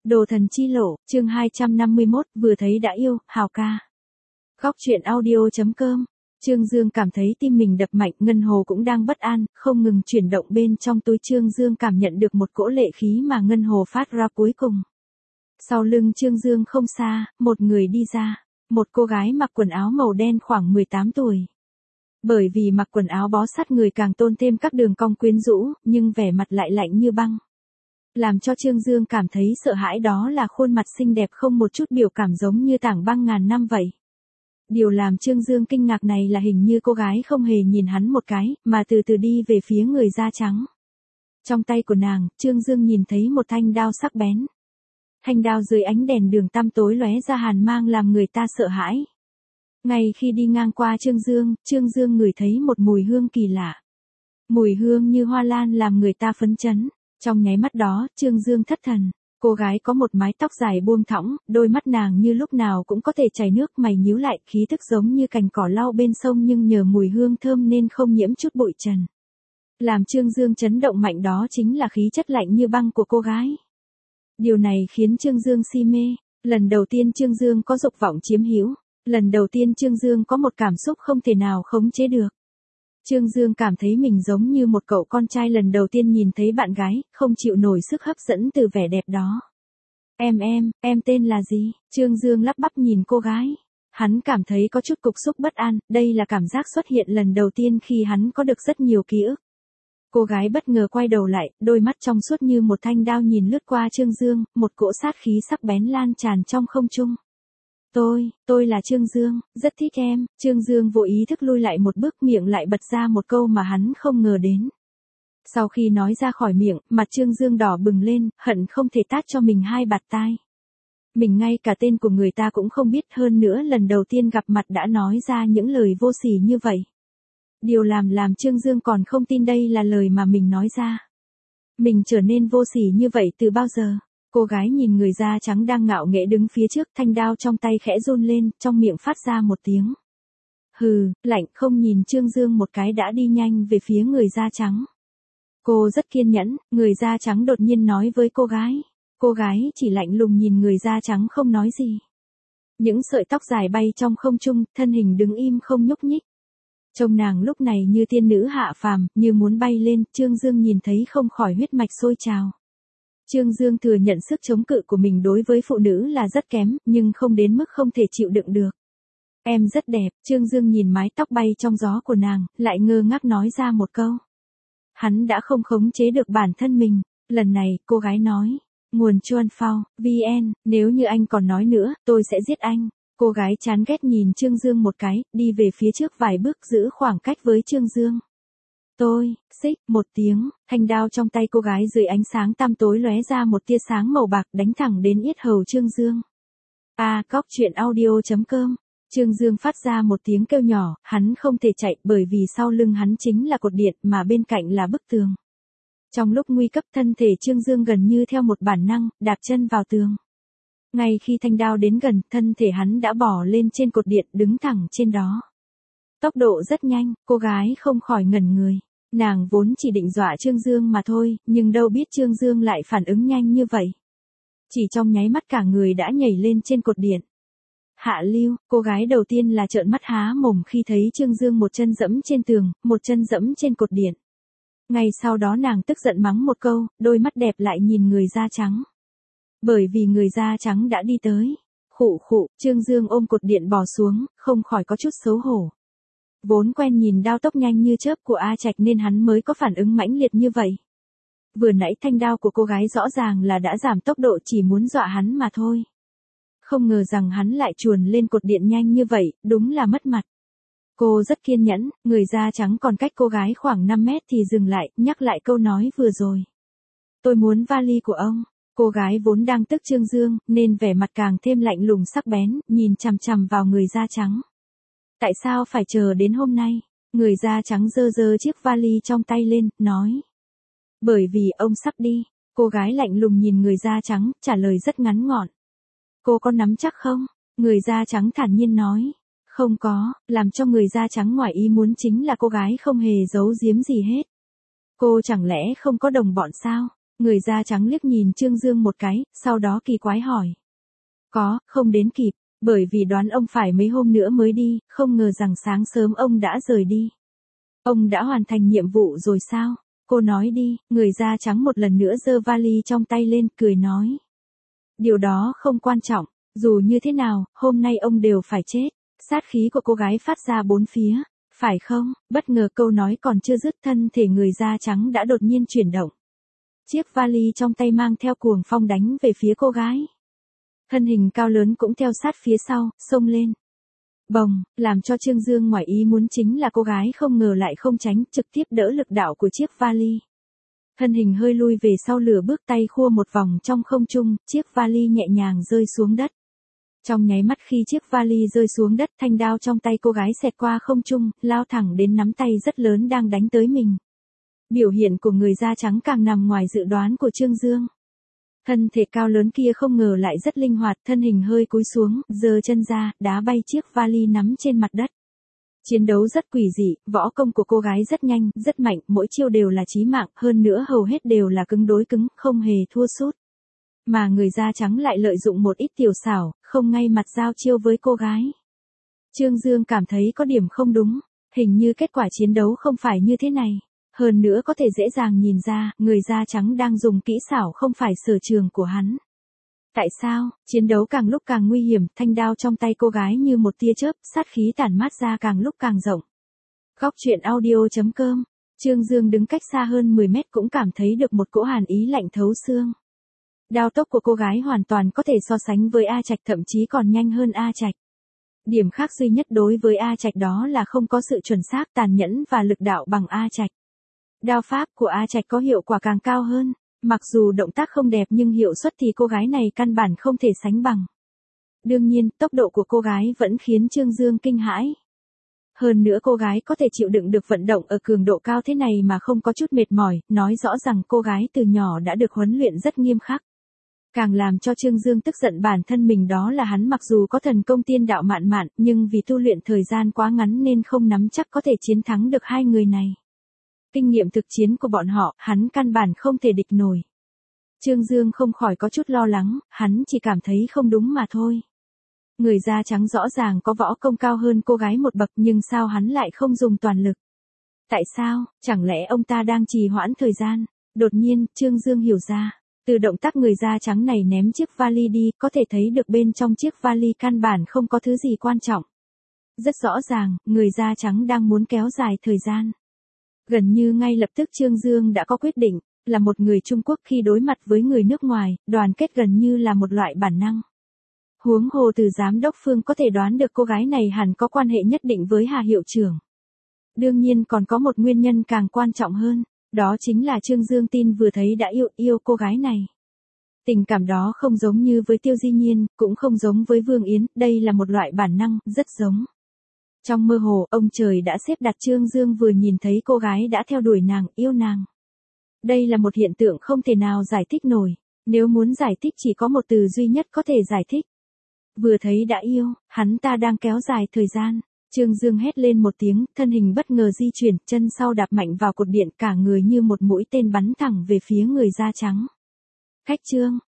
Đồ thần chi lộ, chương 251, vừa thấy đã yêu, Hào ca. Góc truyện audio.com. Trương Dương cảm thấy tim mình đập mạnh, ngân hồ cũng đang bất an, không ngừng chuyển động bên trong túi. Trương Dương cảm nhận được một cỗ lệ khí mà ngân hồ phát ra cuối cùng. Sau lưng Trương Dương không xa, một người đi ra, một cô gái mặc quần áo màu đen khoảng 18 tuổi. Bởi vì mặc quần áo bó sát người càng tôn thêm các đường cong quyến rũ, nhưng vẻ mặt lại lạnh như băng. Làm cho Trương Dương cảm thấy sợ hãi đó là khuôn mặt xinh đẹp không một chút biểu cảm, giống như tảng băng ngàn năm vậy. Điều làm Trương Dương kinh ngạc này là hình như cô gái không hề nhìn hắn một cái, mà từ từ đi về phía người da trắng. Trong tay của nàng, Trương Dương nhìn thấy một thanh đao sắc bén. Thanh đao dưới ánh đèn đường tăm tối lóe ra hàn mang làm người ta sợ hãi. Ngay khi đi ngang qua Trương Dương ngửi thấy một mùi hương kỳ lạ. Mùi hương như hoa lan làm người ta phấn chấn. Trong nháy mắt đó, Trương Dương thất thần. Cô gái có một mái tóc dài buông thõng, đôi mắt nàng như lúc nào cũng có thể chảy nước, mày nhíu lại, khí tức giống như cành cỏ lau bên sông, nhưng nhờ mùi hương thơm nên không nhiễm chút bụi trần. Làm Trương Dương chấn động mạnh đó chính là khí chất lạnh như băng của cô gái. Điều này khiến Trương Dương si mê. Lần đầu tiên Trương Dương có dục vọng chiếm hữu. Lần đầu tiên Trương Dương có một cảm xúc không thể nào khống chế được. Trương Dương cảm thấy mình giống như một cậu con trai lần đầu tiên nhìn thấy bạn gái, không chịu nổi sức hấp dẫn từ vẻ đẹp đó. Em tên là gì? Trương Dương lắp bắp nhìn cô gái. Hắn cảm thấy có chút cục xúc bất an, đây là cảm giác xuất hiện lần đầu tiên khi hắn có được rất nhiều ký ức. Cô gái bất ngờ quay đầu lại, đôi mắt trong suốt như một thanh đao nhìn lướt qua Trương Dương, một cỗ sát khí sắc bén lan tràn trong không trung. Tôi là Trương Dương, rất thích em. Trương Dương vô ý thức lui lại một bước, miệng lại bật ra một câu mà hắn không ngờ đến. Sau khi nói ra khỏi miệng, mặt Trương Dương đỏ bừng lên, hận không thể tát cho mình hai bạt tai. Mình ngay cả tên của người ta cũng không biết, hơn nữa lần đầu tiên gặp mặt đã nói ra những lời vô sỉ như vậy. Điều làm Trương Dương còn không tin đây là lời mà mình nói ra. Mình trở nên vô sỉ như vậy từ bao giờ? Cô gái nhìn người da trắng đang ngạo nghễ đứng phía trước, thanh đao trong tay khẽ run lên, trong miệng phát ra một tiếng hừ, lạnh, không nhìn Trương Dương một cái đã đi nhanh về phía người da trắng. Cô rất kiên nhẫn, người da trắng đột nhiên nói với cô gái. Cô gái chỉ lạnh lùng nhìn người da trắng không nói gì. Những sợi tóc dài bay trong không trung, thân hình đứng im không nhúc nhích. Trông nàng lúc này như tiên nữ hạ phàm, như muốn bay lên, Trương Dương nhìn thấy không khỏi huyết mạch sôi trào. Trương Dương thừa nhận sức chống cự của mình đối với phụ nữ là rất kém, nhưng không đến mức không thể chịu đựng được. Em rất đẹp. Trương Dương nhìn mái tóc bay trong gió của nàng, lại ngơ ngác nói ra một câu. Hắn đã không khống chế được bản thân mình. Lần này, cô gái nói. Nguồn Chuan Phao, VN, nếu như anh còn nói nữa, tôi sẽ giết anh. Cô gái chán ghét nhìn Trương Dương một cái, đi về phía trước vài bước, giữ khoảng cách với Trương Dương. Xích, một tiếng, thanh đao trong tay cô gái dưới ánh sáng tăm tối lóe ra một tia sáng màu bạc, đánh thẳng đến yết hầu Trương Dương. Góc truyện audio.com. Trương Dương phát ra một tiếng kêu nhỏ, hắn không thể chạy bởi vì sau lưng hắn chính là cột điện mà bên cạnh là bức tường. Trong lúc nguy cấp, thân thể Trương Dương gần như theo một bản năng, đạp chân vào tường. Ngay khi thanh đao đến gần, thân thể hắn đã bò lên trên cột điện, đứng thẳng trên đó. Tốc độ rất nhanh, cô gái không khỏi ngẩn người. Nàng vốn chỉ định dọa Trương Dương mà thôi, nhưng đâu biết Trương Dương lại phản ứng nhanh như vậy. Chỉ trong nháy mắt cả người đã nhảy lên trên cột điện. Hạ lưu, cô gái đầu tiên là trợn mắt há mồm khi thấy Trương Dương một chân dẫm trên tường, một chân dẫm trên cột điện. Ngay sau đó nàng tức giận mắng một câu, đôi mắt đẹp lại nhìn người da trắng. Bởi vì người da trắng đã đi tới. Khụ, Trương Dương ôm cột điện bò xuống, không khỏi có chút xấu hổ. Vốn quen nhìn đao tốc nhanh như chớp của A Trạch nên hắn mới có phản ứng mãnh liệt như vậy. Vừa nãy thanh đao của cô gái rõ ràng là đã giảm tốc độ, chỉ muốn dọa hắn mà thôi. Không ngờ rằng hắn lại chuồn lên cột điện nhanh như vậy, đúng là mất mặt. Cô rất kiên nhẫn, người da trắng còn cách cô gái khoảng 5 mét thì dừng lại, nhắc lại câu nói vừa rồi. Tôi muốn vali của ông. Cô gái vốn đang tức Trương Dương, nên vẻ mặt càng thêm lạnh lùng sắc bén, nhìn chằm chằm vào người da trắng. Tại sao phải chờ đến hôm nay? Người da trắng giơ chiếc vali trong tay lên, nói. Bởi vì ông sắp đi. Cô gái lạnh lùng nhìn người da trắng, trả lời rất ngắn gọn. Cô có nắm chắc không? Người da trắng thản nhiên nói. Không có, làm cho người da trắng ngoài ý muốn chính là cô gái không hề giấu giếm gì hết. Cô chẳng lẽ không có đồng bọn sao? Người da trắng liếc nhìn Trương Dương một cái, sau đó kỳ quái hỏi. Có, không đến kịp, bởi vì đoán ông phải mấy hôm nữa mới đi, không ngờ rằng sáng sớm ông đã rời đi. Ông đã hoàn thành nhiệm vụ rồi sao? Cô nói đi, người da trắng một lần nữa giơ vali trong tay lên, cười nói. Điều đó không quan trọng, dù như thế nào, hôm nay ông đều phải chết. Sát khí của cô gái phát ra bốn phía, phải không? Bất ngờ câu nói còn chưa dứt, thân thể người da trắng đã đột nhiên chuyển động. Chiếc vali trong tay mang theo cuồng phong đánh về phía cô gái. Thân hình cao lớn cũng theo sát phía sau, xông lên. Bồng, làm cho Trương Dương ngoài ý muốn chính là cô gái không ngờ lại không tránh, trực tiếp đỡ lực đạo của chiếc vali. Thân hình hơi lui về sau lửa bước, tay khua một vòng trong không trung, chiếc vali nhẹ nhàng rơi xuống đất. Trong nháy mắt khi chiếc vali rơi xuống đất, thanh đao trong tay cô gái xẹt qua không trung, lao thẳng đến nắm tay rất lớn đang đánh tới mình. Biểu hiện của người da trắng càng nằm ngoài dự đoán của Trương Dương. Thân thể cao lớn kia không ngờ lại rất linh hoạt, thân hình hơi cúi xuống, giơ chân ra, đá bay chiếc vali nắm trên mặt đất. Chiến đấu rất quỷ dị, võ công của cô gái rất nhanh, rất mạnh, mỗi chiêu đều là chí mạng, hơn nữa hầu hết đều là cứng đối cứng, không hề thua sút. Mà người da trắng lại lợi dụng một ít tiểu xảo, không ngay mặt giao chiêu với cô gái. Trương Dương cảm thấy có điểm không đúng, hình như kết quả chiến đấu không phải như thế này. Hơn nữa có thể dễ dàng nhìn ra, người da trắng đang dùng kỹ xảo không phải sở trường của hắn. Tại sao? Chiến đấu càng lúc càng nguy hiểm, thanh đao trong tay cô gái như một tia chớp, sát khí tản mát ra càng lúc càng rộng. Góc truyện audio.com. Trương Dương đứng cách xa hơn 10 mét cũng cảm thấy được một cỗ hàn ý lạnh thấu xương. Đao tốc của cô gái hoàn toàn có thể so sánh với A Trạch, thậm chí còn nhanh hơn A Trạch. Điểm khác duy nhất đối với A Trạch đó là không có sự chuẩn xác, tàn nhẫn và lực đạo bằng A Trạch. Đao pháp của A Trạch có hiệu quả càng cao hơn, mặc dù động tác không đẹp nhưng hiệu suất thì cô gái này căn bản không thể sánh bằng. Đương nhiên, tốc độ của cô gái vẫn khiến Trương Dương kinh hãi. Hơn nữa cô gái có thể chịu đựng được vận động ở cường độ cao thế này mà không có chút mệt mỏi, nói rõ rằng cô gái từ nhỏ đã được huấn luyện rất nghiêm khắc. Càng làm cho Trương Dương tức giận bản thân mình đó là hắn mặc dù có thần công tiên đạo mạn mạn, nhưng vì tu luyện thời gian quá ngắn nên không nắm chắc có thể chiến thắng được hai người này. Kinh nghiệm thực chiến của bọn họ, hắn căn bản không thể địch nổi. Trương Dương không khỏi có chút lo lắng, hắn chỉ cảm thấy không đúng mà thôi. Người da trắng rõ ràng có võ công cao hơn cô gái một bậc nhưng sao hắn lại không dùng toàn lực? Tại sao? Chẳng lẽ ông ta đang trì hoãn thời gian? Đột nhiên, Trương Dương hiểu ra. Từ động tác người da trắng này ném chiếc vali đi, có thể thấy được bên trong chiếc vali căn bản không có thứ gì quan trọng. Rất rõ ràng, người da trắng đang muốn kéo dài thời gian. Gần như ngay lập tức Trương Dương đã có quyết định, là một người Trung Quốc khi đối mặt với người nước ngoài, đoàn kết gần như là một loại bản năng. Huống hồ từ giám đốc Phương có thể đoán được cô gái này hẳn có quan hệ nhất định với Hà hiệu trưởng. Đương nhiên còn có một nguyên nhân càng quan trọng hơn, đó chính là Trương Dương tin vừa thấy đã yêu cô gái này. Tình cảm đó không giống như với Tiêu Di Nhiên, cũng không giống với Vương Yến, đây là một loại bản năng, rất giống. Trong mơ hồ, ông trời đã xếp đặt Trương Dương vừa nhìn thấy cô gái đã theo đuổi nàng, yêu nàng. Đây là một hiện tượng không thể nào giải thích nổi, nếu muốn giải thích chỉ có một từ duy nhất có thể giải thích. Vừa thấy đã yêu, hắn ta đang kéo dài thời gian. Trương Dương hét lên một tiếng, thân hình bất ngờ di chuyển, chân sau đạp mạnh vào cột điện, cả người như một mũi tên bắn thẳng về phía người da trắng. Khách Trương,